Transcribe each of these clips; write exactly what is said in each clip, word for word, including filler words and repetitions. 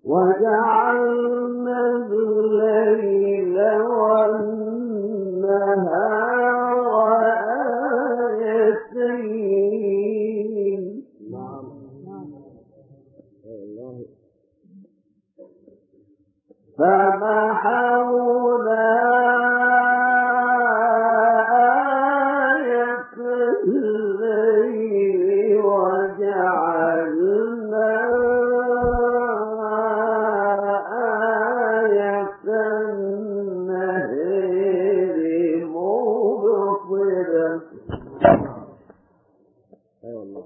وجعلنا الليل والنهار آيتين فمحونا آية الليل وجعلنا آية النهار مبصرا. أيوة الله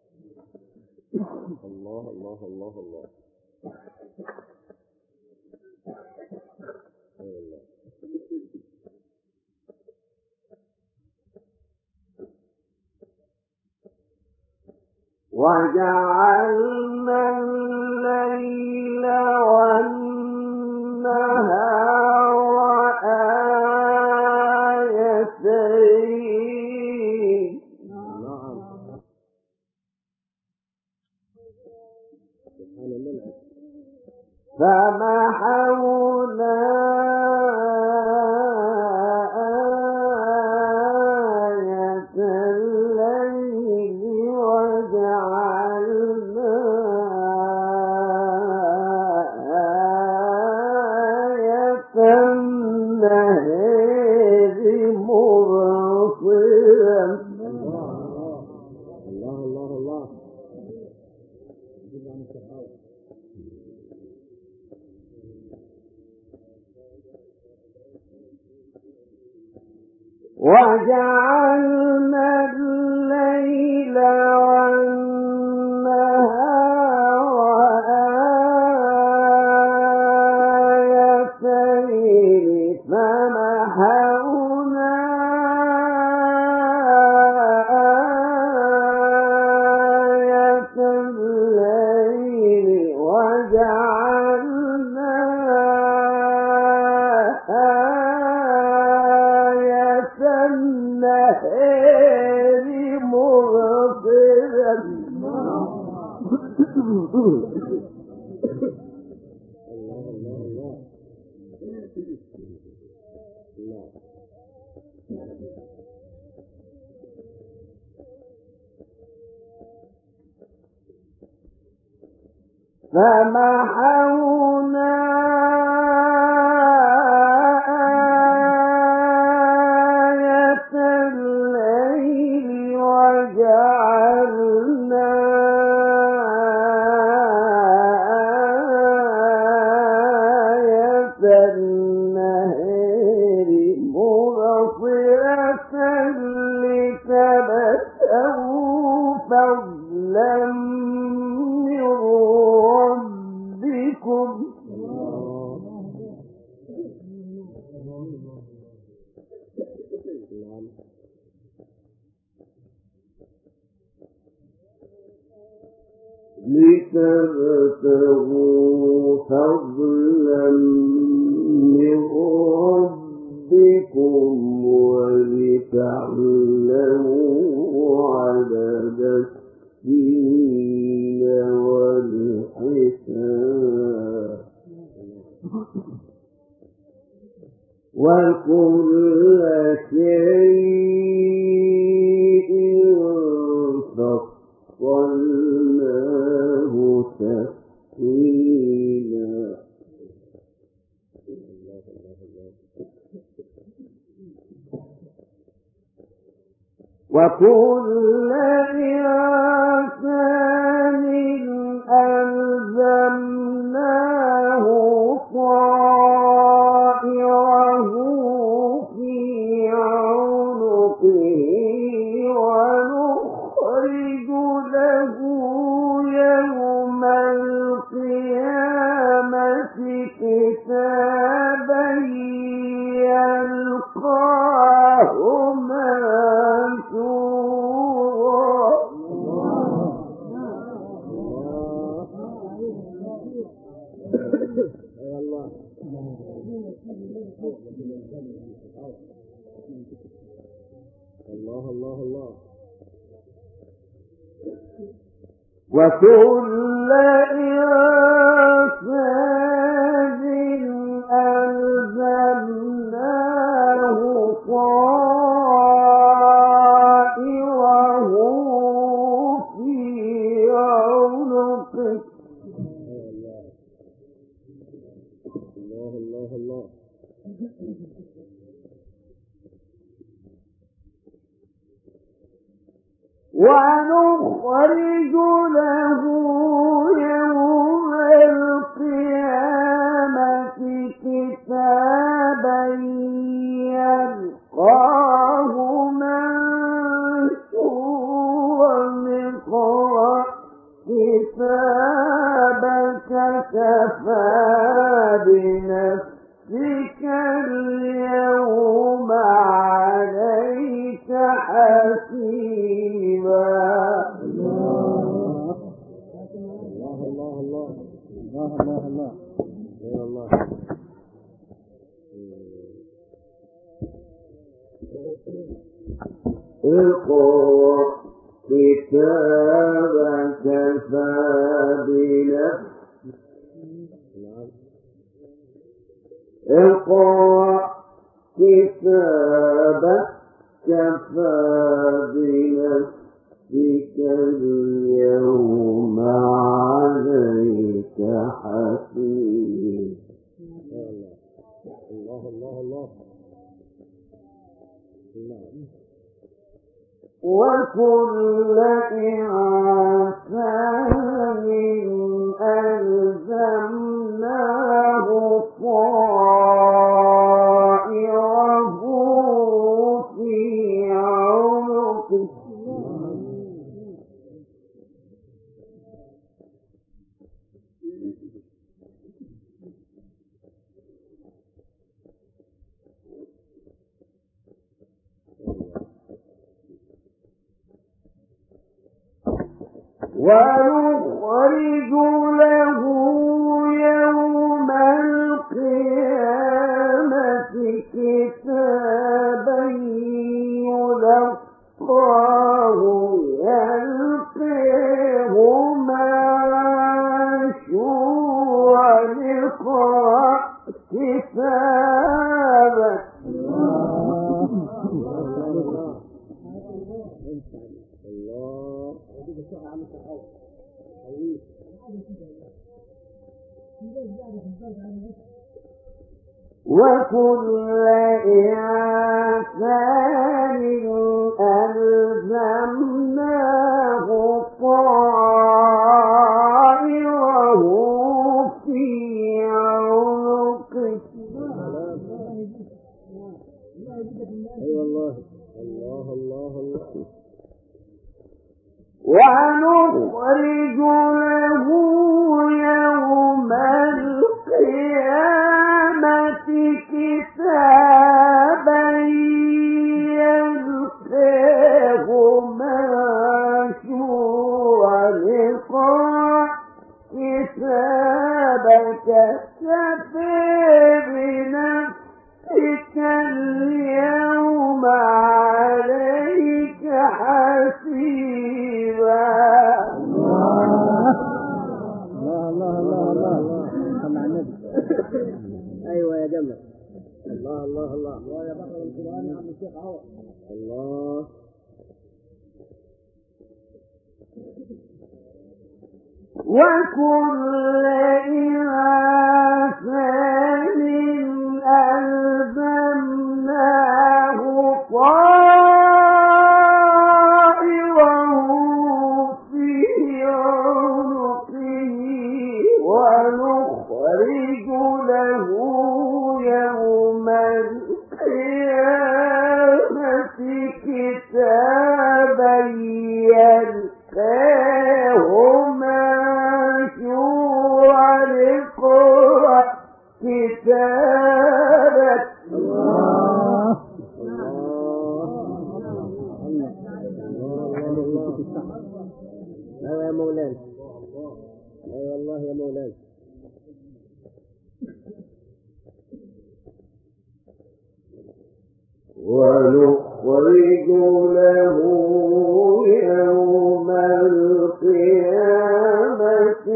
الله الله الله الله وجعلنا الليل والنهار آيتين فمحونا آية الليل وجعلنا آية النهار مبصرا. الله الله الله وجعلنا الليل والنهار آيتين فمحونا آية الليل وجعلنا النهار مبصرا. الله الله الله فمحونا آية الليل وجعلنا آية النهار مبصرة لتبتغوا فضلا من ربكم لتبتغوا فضلا من ربكم ولتعلموا عدد السنين والحساب وكل شيء فصلناه تفصيلا. وكل إنسان ألزمناه طائره في عنقه ونخرج له يوم القيامة كتابا يلقاه منشورا. الله الله الله وكل إنسان ونخرج له يوم القيامة كتابا يلقاه منشورا اقرأ كتابك كفى بنفسك اليوم عليك حسيبا. الله الله الله الله الله الله يا الله. اقرأ كتابك كفى بنفسك اقرأ كتابك كفى بنفسك اليوم عليك حسيب. الله الله الله الله. وكل إنسان ألزمناه طائره في عنقه ونخرج له يوم القيامة كتابا يلقاه يلقيه منشورا اقرأ كتابك. وكل إنسان ألزمناه طائره في عنقه. اي والله. الله الله الله. ونخرج له يوم القيامة كتابا يلقاه منشورا اقرأ كتابك كفى بنفسك اليوم عليك حسيبا. الله الله الله الله. صلى على النبي. ايوه يا جمل. الله الله الله. الله يا بحر القرآن يا عم الشيخ عوض. الله. وكل إنسان ألزمناه طائره في عنقه ونخرج له يوم القيامة كتابا يلقاه منشورا اقرأ كتابك. الله الله. ايوه يا مولانا. ايوه والله يا مولانا. ونخرج له يوم القيامة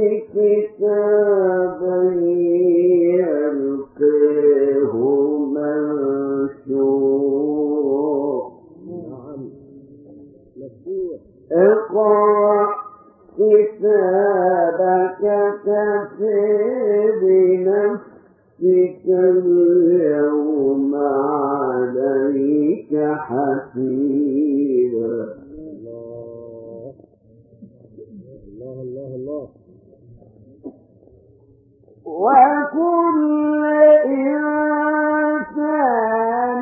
كتابا يلقاه منشورا اقرأ كتابك كفى بنفسك نفسك اليوم عليك حسيبا. الله الله الله. وكل إنسان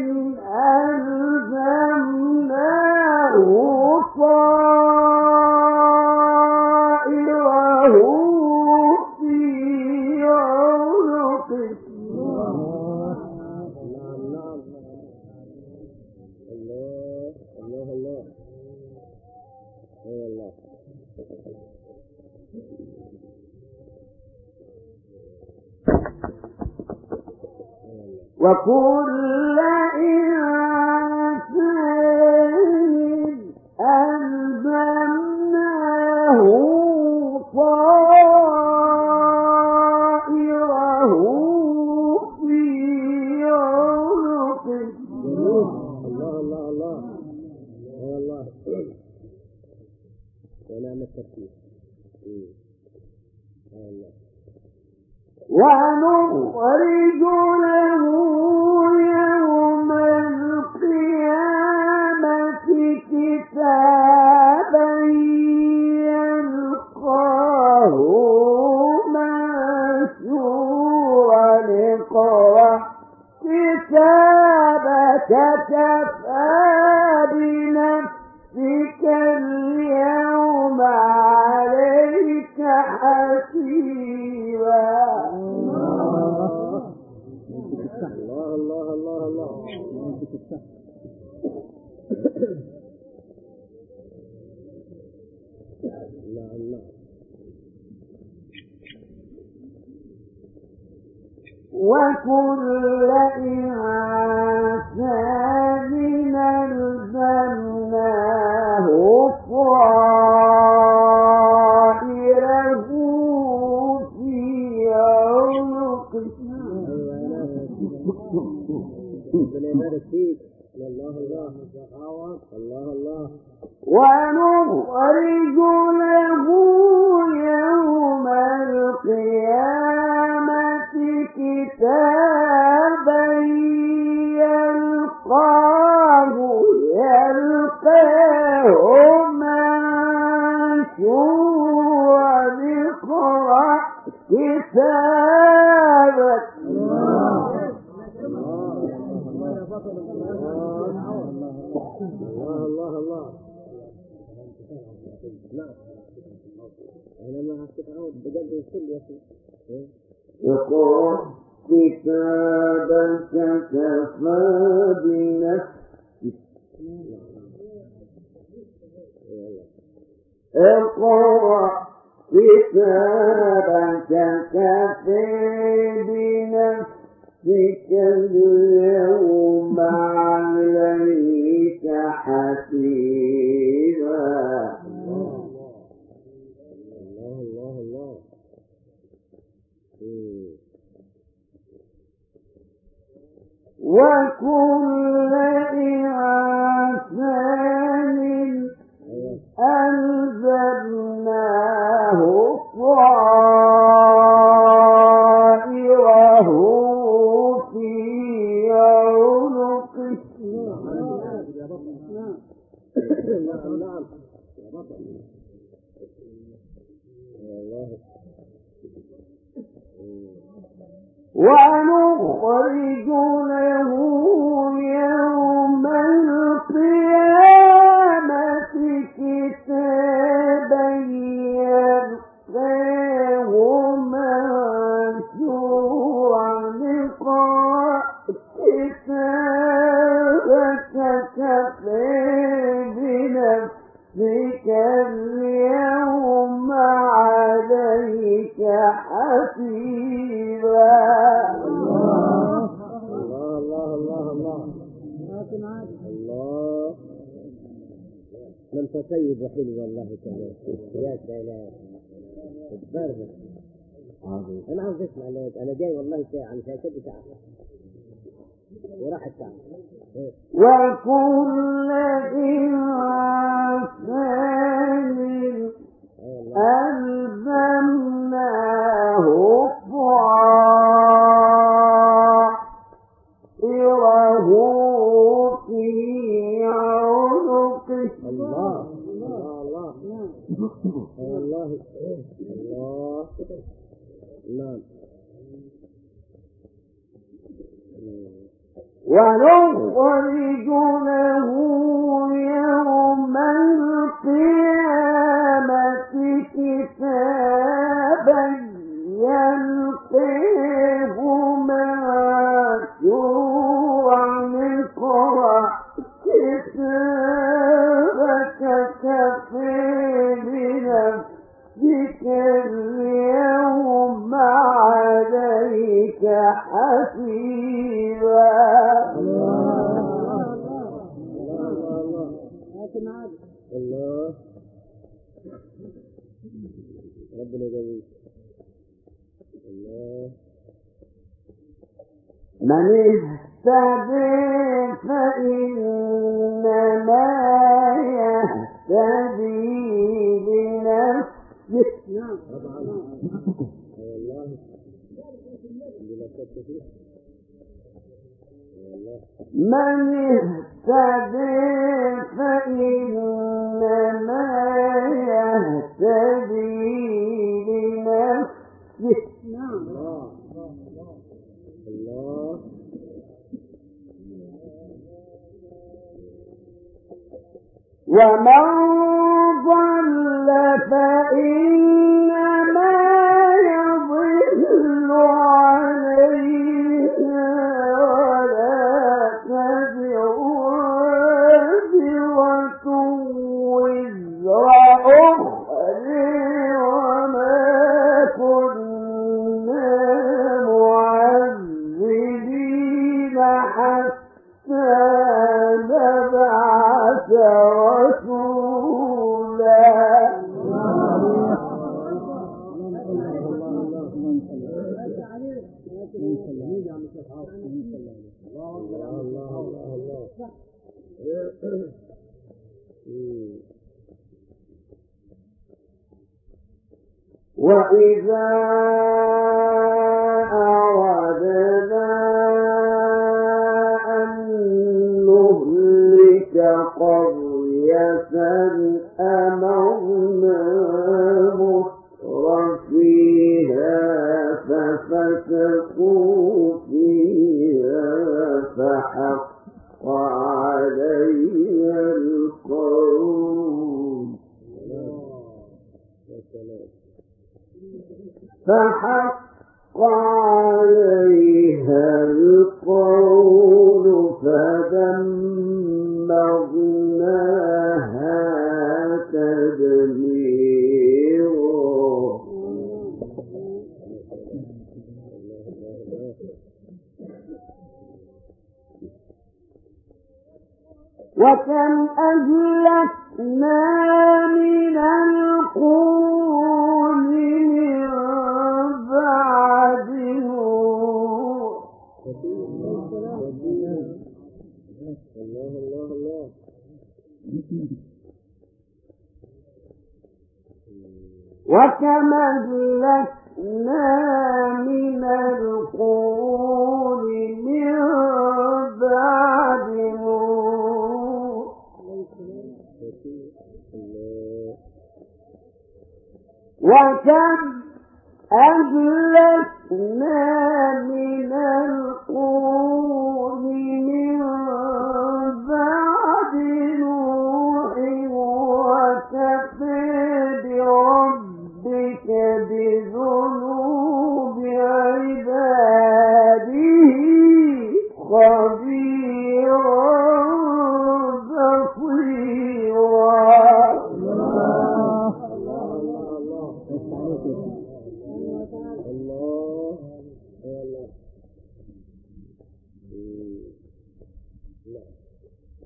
ألزمناه طائره في عنقه. نعم نعم. الله الله الله. اي الله. وكل إنسان ألزمناه طائره في عنقه. الله الله الله. يا الله. ونعم الترتيب. يا الله. ونخرج له يوم القيامة كتابا يلقاه منشورا اقرأ كتابك كفى بنفسك اليوم عليك حسيبا. الله الله الله الله. نعم نعم. وكل إنسان ألزمناه طائره في عنقه. ربنا يبارك فيك. الله الله الله الله. ونخرج له يوم القيامة كتابا يلقاه يلقاه منشورا اقرأ كتابك. الله الله الله. نعم. أنا ما أعتقد بجد الكل يا أخي. اقرأ كتابك كفى بنفسك. اقرأ كتابك كفى بنفسك اليوم عليك حسيبا. الله الله الله. وكل إنسان ألزمناه طائره في عنقه. نعم نعم. يا بطل. يا الله. ونخرج له يوم القيامة كتابا يلقاه منشورا اقرأ كتابك كفى بنفسك اليوم عليك حسيبا. الله الله الله الله. الله. من طيب وحلو والله تعالى. يا سلام. الضربة. أنا عاوز أسمع. أنا جاي والله ساعة عن شاشة ساعة وراح الساعة. وكل إنسان ألزمناه طائره نعم. ونخرج له يوم القيامة كتابا يلقيه منشورا اقرأ كتابك كفى بنفسك اليوم عليك حسيبا. الله ربنا جميل. الله من اهتدى فإنما يهتدي لنفسه. نعم طبعا. والله بلا شك فيه. من اهتدى فإنما يهتدي لنفسه. نعم. الله ومن ضل فإنما يضل عليها ولا تزر وازرة وزر أخرى وما كنا معذبين حتى نبعث رسولا. وإذا أردنا أن نهلك قرية أمرنا مترفيها ففسقوا فيها فحق عليها القول فحق عليها القول فدمرناها تدميرا. وكم أهلكنا من القرون من بعد نوح. الله الله الله. وكم أهلكنا من القرون من بعد نوح. وكم أهلكنا من القرون من بعد نوح وكفى بربك بذنوب عباده خبيرا بصيرا.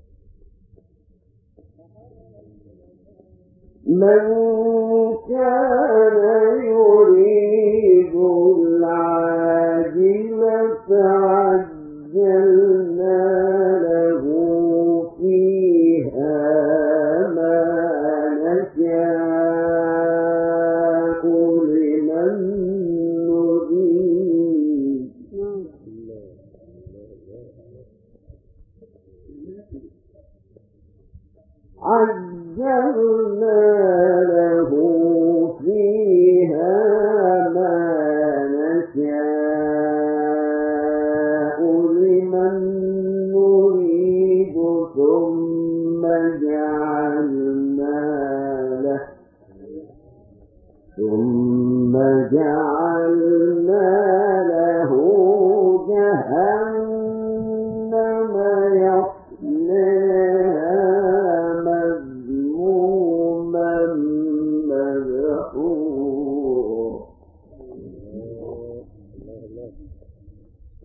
من كان